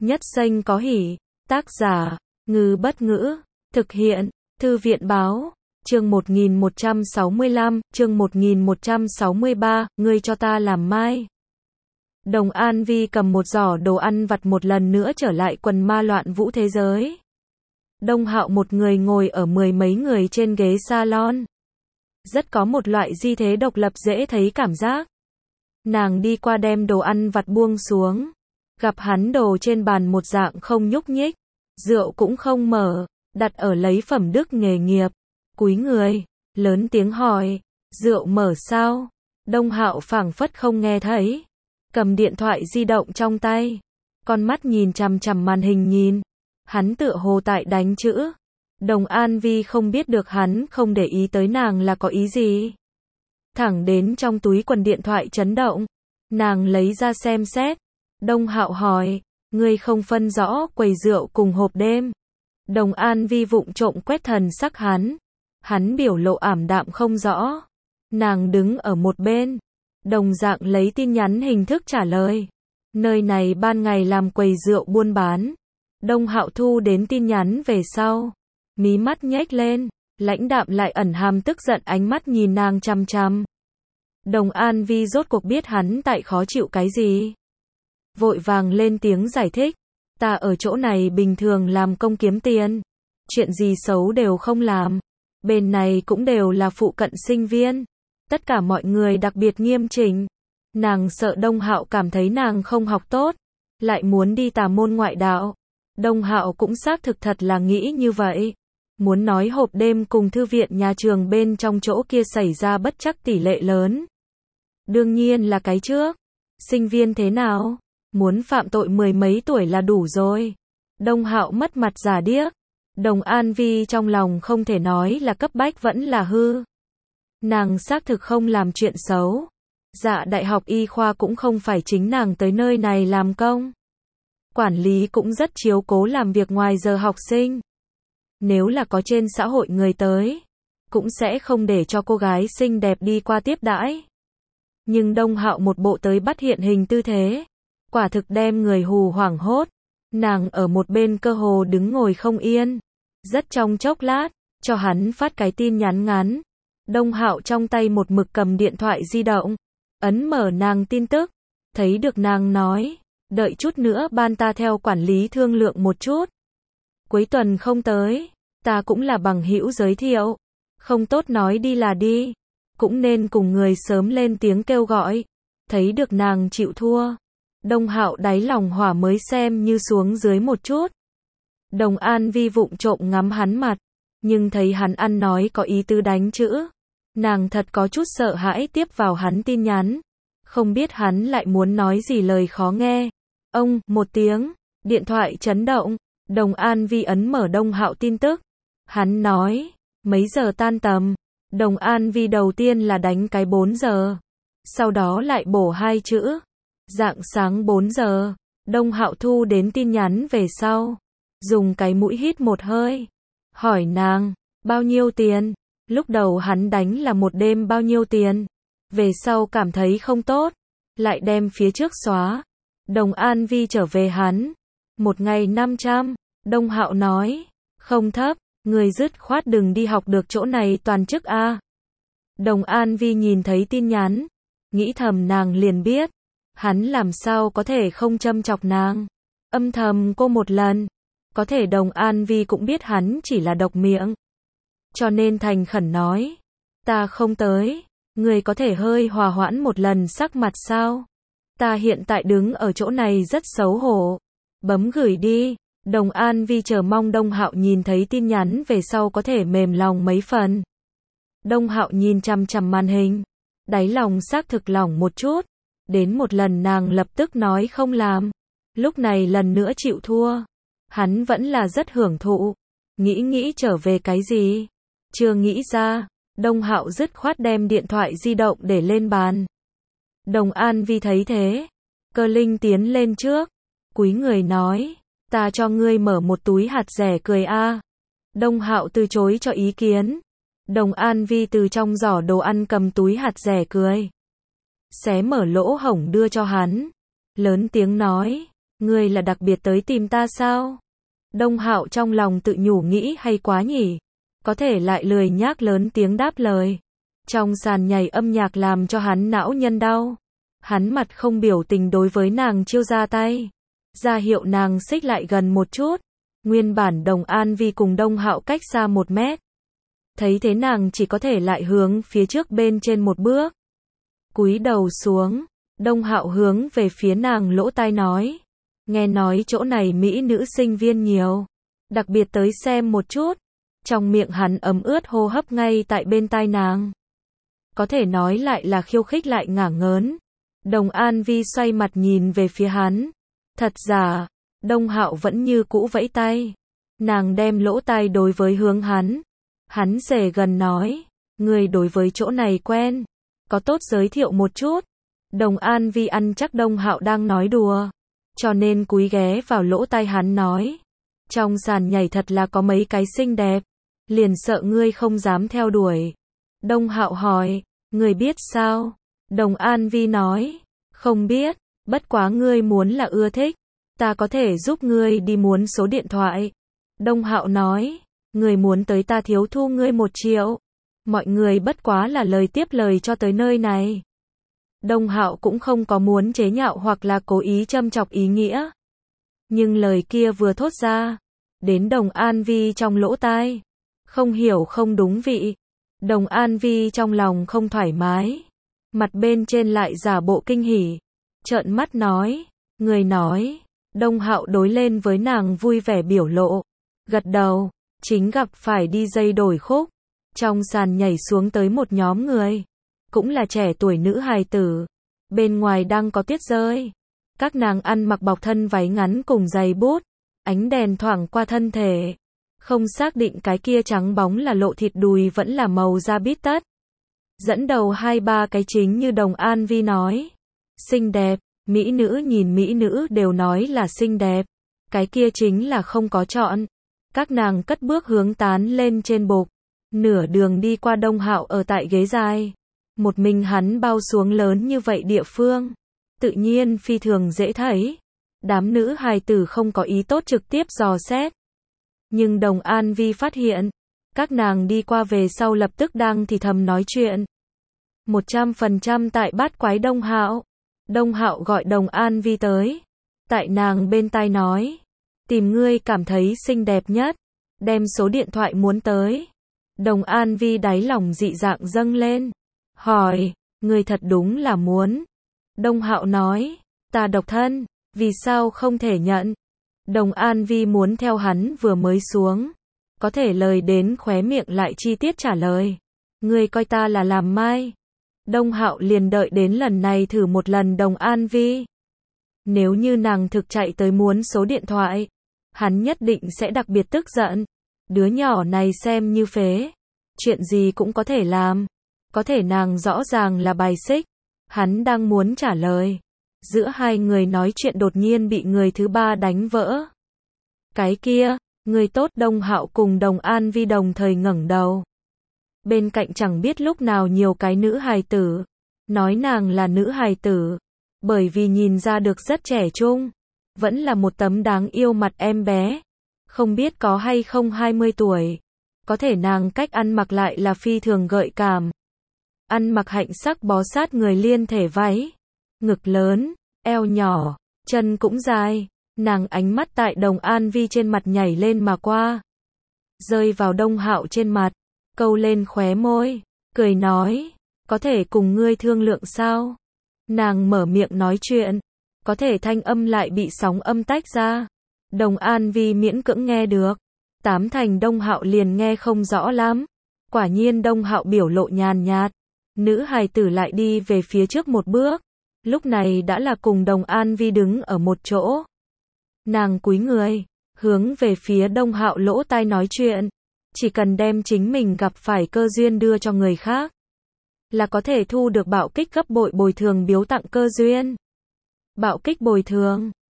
Nhất xanh có hỉ. Tác giả, Ngư Bất Ngữ. Thực hiện, Thư viện Báo. Chương 1165, chương 1163, ngươi cho ta làm mai. Đồng An Vi cầm một giỏ đồ ăn vặt một lần nữa trở lại quần ma loạn vũ thế giới. Đông Hạo một người ngồi ở mười mấy người trên ghế salon. Rất có một loại di thế độc lập dễ thấy cảm giác. Nàng đi qua đem đồ ăn vặt buông xuống. Gặp hắn đồ trên bàn một dạng không nhúc nhích. Rượu cũng không mở, đặt ở lấy phẩm đức nghề nghiệp. Cúi người, lớn tiếng hỏi, rượu mở sao? Đông Hạo phảng phất không nghe thấy. Cầm điện thoại di động trong tay. Con mắt nhìn chằm chằm màn hình nhìn. Hắn tựa hồ tại đánh chữ. Đồng An Vi không biết được hắn không để ý tới nàng là có ý gì. Thẳng đến trong túi quần điện thoại chấn động. Nàng lấy ra xem xét. Đông Hạo hỏi, ngươi không phân rõ quầy rượu cùng hộp đêm. Đồng An Vi vụng trộm quét thần sắc hắn. Hắn biểu lộ ảm đạm không rõ. Nàng đứng ở một bên. Đồng dạng lấy tin nhắn hình thức trả lời. Nơi này ban ngày làm quầy rượu buôn bán. Đông Hạo thu đến tin nhắn về sau. Mí mắt nhếch lên. Lãnh đạm lại ẩn hàm tức giận ánh mắt nhìn nàng chằm chằm. Đồng An Vi rốt cuộc biết hắn tại khó chịu cái gì. Vội vàng lên tiếng giải thích. Ta ở chỗ này bình thường làm công kiếm tiền. Chuyện gì xấu đều không làm. Bên này cũng đều là phụ cận sinh viên. Tất cả mọi người đặc biệt nghiêm chỉnh. Nàng sợ Đông Hạo cảm thấy nàng không học tốt. Lại muốn đi tà môn ngoại đạo. Đông Hạo cũng xác thực thật là nghĩ như vậy. Muốn nói hộp đêm cùng thư viện nhà trường bên trong chỗ kia xảy ra bất trắc tỷ lệ lớn. Đương nhiên là cái trước. Sinh viên thế nào? Muốn phạm tội mười mấy tuổi là đủ rồi. Đông Hạo mất mặt giả điếc. Đồng An Vi trong lòng không thể nói là cấp bách vẫn là hư. Nàng xác thực không làm chuyện xấu. Dạ đại học y khoa cũng không phải chính nàng tới nơi này làm công. Quản lý cũng rất chiếu cố làm việc ngoài giờ học sinh. Nếu là có trên xã hội người tới, cũng sẽ không để cho cô gái xinh đẹp đi qua tiếp đãi. Nhưng Đông Hạo một bộ tới bắt hiện hình tư thế. Quả thực đem người hù hoảng hốt. Nàng ở một bên cơ hồ đứng ngồi không yên. Rất trong chốc lát, cho hắn phát cái tin nhắn ngắn. Đông Hạo trong tay một mực cầm điện thoại di động. Ấn mở nàng tin tức. Thấy được nàng nói. Đợi chút nữa ban ta theo quản lý thương lượng một chút. Cuối tuần không tới. Ta cũng là bằng hữu giới thiệu. Không tốt nói đi là đi. Cũng nên cùng người sớm lên tiếng kêu gọi. Thấy được nàng chịu thua. Đông Hạo đáy lòng hỏa mới xem như xuống dưới một chút. Đồng An Vi vụng trộm ngắm hắn mặt. Nhưng thấy hắn ăn nói có ý tứ đánh chữ. Nàng thật có chút sợ hãi tiếp vào hắn tin nhắn. Không biết hắn lại muốn nói gì lời khó nghe. Ông, một tiếng. Điện thoại chấn động. Đồng An Vi ấn mở Đông Hạo tin tức. Hắn nói. Mấy giờ tan tầm. Đồng An Vi đầu tiên là đánh cái 4 giờ. Sau đó lại bổ hai chữ. Rạng sáng 4 giờ. Đông Hạo thu đến tin nhắn về sau. Dùng cái mũi hít một hơi. Hỏi nàng. Bao nhiêu tiền? Lúc đầu hắn đánh là một đêm bao nhiêu tiền. Về sau cảm thấy không tốt. Lại đem phía trước xóa. Đồng An Vi trở về hắn. Một ngày 500. Đông Hạo nói. Không thấp. Người dứt khoát đừng đi học được chỗ này toàn chức a. Đồng An Vi nhìn thấy tin nhắn. Nghĩ thầm nàng liền biết. Hắn làm sao có thể không châm chọc nàng. Âm thầm cô một lần. Có thể Đồng An Vi cũng biết hắn chỉ là độc miệng. Cho nên thành khẩn nói. Ta không tới. Người có thể hơi hòa hoãn một lần sắc mặt sao? Ta hiện tại đứng ở chỗ này rất xấu hổ. Bấm gửi đi. Đồng An Vi chờ mong Đông Hạo nhìn thấy tin nhắn về sau có thể mềm lòng mấy phần. Đông Hạo nhìn chằm chằm màn hình. Đáy lòng xác thực lỏng một chút. Đến một lần nàng lập tức nói không làm. Lúc này lần nữa chịu thua. Hắn vẫn là rất hưởng thụ. Nghĩ trở về cái gì? Chưa nghĩ ra. Đông Hạo dứt khoát đem điện thoại di động để lên bàn. Đồng An Vi thấy thế. Cơ linh tiến lên trước. Cúi người nói. Ta cho ngươi mở một túi hạt rẻ cười a. Đông Hạo từ chối cho ý kiến. Đồng An Vi từ trong giỏ đồ ăn cầm túi hạt rẻ cười. Xé mở lỗ hổng đưa cho hắn. Lớn tiếng nói. Ngươi là đặc biệt tới tìm ta sao? Đông Hạo trong lòng tự nhủ nghĩ hay quá nhỉ? Có thể lại lười nhác lớn tiếng đáp lời. Trong sàn nhảy âm nhạc làm cho hắn não nhân đau. Hắn mặt không biểu tình đối với nàng chiêu ra tay. Ra hiệu nàng xích lại gần một chút. Nguyên bản Đồng An Vi cùng Đông Hạo cách xa 1 mét. Thấy thế nàng chỉ có thể lại hướng phía trước bên trên một bước. Cúi đầu xuống. Đông Hạo hướng về phía nàng lỗ tai nói. Nghe nói chỗ này mỹ nữ sinh viên nhiều. Đặc biệt tới xem một chút. Trong miệng hắn ấm ướt hô hấp ngay tại bên tai nàng. Có thể nói lại là khiêu khích lại ngả ngớn. Đồng An Vi xoay mặt nhìn về phía hắn. Thật giả, Đông Hạo vẫn như cũ vẫy tay. Nàng đem lỗ tai đối với hướng hắn. Hắn xề gần nói, người đối với chỗ này quen. Có tốt giới thiệu một chút. Đồng An Vi ăn chắc Đông Hạo đang nói đùa. Cho nên cúi ghé vào lỗ tai hắn nói. Trong sàn nhảy thật là có mấy cái xinh đẹp. Liền sợ ngươi không dám theo đuổi. Đông Hạo hỏi, ngươi biết sao? Đồng An Vi nói, không biết, bất quá ngươi muốn là ưa thích. Ta có thể giúp ngươi đi muốn số điện thoại. Đông Hạo nói, ngươi muốn tới ta thiếu thu ngươi 1 triệu. Mọi người bất quá là lời tiếp lời cho tới nơi này. Đông Hạo cũng không có muốn chế nhạo hoặc là cố ý châm chọc ý nghĩa. Nhưng lời kia vừa thốt ra, đến Đồng An Vi trong lỗ tai. Không hiểu không đúng vị. Đồng An Vi trong lòng không thoải mái. Mặt bên trên lại giả bộ kinh hỉ. Trợn mắt nói, người nói. Đông Hạo đối lên với nàng vui vẻ biểu lộ. Gật đầu, chính gặp phải đi dây đổi khúc. Trong sàn nhảy xuống tới một nhóm người. Cũng là trẻ tuổi nữ hài tử. Bên ngoài đang có tuyết rơi. Các nàng ăn mặc bọc thân váy ngắn cùng giày bút. Ánh đèn thoảng qua thân thể. Không xác định cái kia trắng bóng là lộ thịt đùi vẫn là màu da bít tất. Dẫn đầu 2-3 cái chính như Đồng An Vi nói. Xinh đẹp, mỹ nữ nhìn mỹ nữ đều nói là xinh đẹp. Cái kia chính là không có chọn. Các nàng cất bước hướng tán lên trên bục. Nửa đường đi qua Đông Hạo ở tại ghế dài. Một mình hắn bao xuống lớn như vậy địa phương. Tự nhiên phi thường dễ thấy. Đám nữ hài tử không có ý tốt trực tiếp dò xét. Nhưng Đồng An Vi phát hiện. Các nàng đi qua về sau lập tức đang thì thầm nói chuyện. 100% tại bát quái Đông Hạo. Đông Hạo gọi Đồng An Vi tới. Tại nàng bên tai nói. Tìm ngươi cảm thấy xinh đẹp nhất. Đem số điện thoại muốn tới. Đồng An Vi đáy lòng dị dạng dâng lên. Hỏi, ngươi thật đúng là muốn. Đông Hạo nói, ta độc thân, vì sao không thể nhận. Đồng An Vi muốn theo hắn vừa mới xuống. Có thể lời đến khóe miệng lại chi tiết trả lời. Ngươi coi ta là làm mai. Đông Hạo liền đợi đến lần này thử một lần Đồng An Vi. Nếu như nàng thực chạy tới muốn số điện thoại, hắn nhất định sẽ đặc biệt tức giận. Đứa nhỏ này xem như phế. Chuyện gì cũng có thể làm. Có thể nàng rõ ràng là bài xích. Hắn đang muốn trả lời. Giữa hai người nói chuyện đột nhiên bị người thứ ba đánh vỡ. Cái kia, người tốt. Đông Hạo cùng Đồng An Vi đồng thời ngẩng đầu. Bên cạnh chẳng biết lúc nào nhiều cái nữ hài tử. Nói nàng là nữ hài tử. Bởi vì nhìn ra được rất trẻ trung. Vẫn là một tấm đáng yêu mặt em bé. Không biết có hay không 20 tuổi. Có thể nàng cách ăn mặc lại là phi thường gợi cảm. Ăn mặc hạnh sắc bó sát người liên thể váy. Ngực lớn, eo nhỏ, chân cũng dài. Nàng ánh mắt tại Đồng An Vi trên mặt nhảy lên mà qua. Rơi vào Đông Hạo trên mặt. Câu lên khóe môi. Cười nói. Có thể cùng ngươi thương lượng sao? Nàng mở miệng nói chuyện. Có thể thanh âm lại bị sóng âm tách ra. Đồng An Vi miễn cưỡng nghe được. 8 thành Đông Hạo liền nghe không rõ lắm. Quả nhiên Đông Hạo biểu lộ nhàn nhạt. Nữ hài tử lại đi về phía trước một bước. Lúc này đã là cùng Đồng An Vi đứng ở một chỗ. Nàng cúi người, hướng về phía Đông Hạo lỗ tai nói chuyện. Chỉ cần đem chính mình gặp phải cơ duyên đưa cho người khác, là có thể thu được bạo kích gấp bội bồi thường biếu tặng cơ duyên. Bạo kích bồi thường.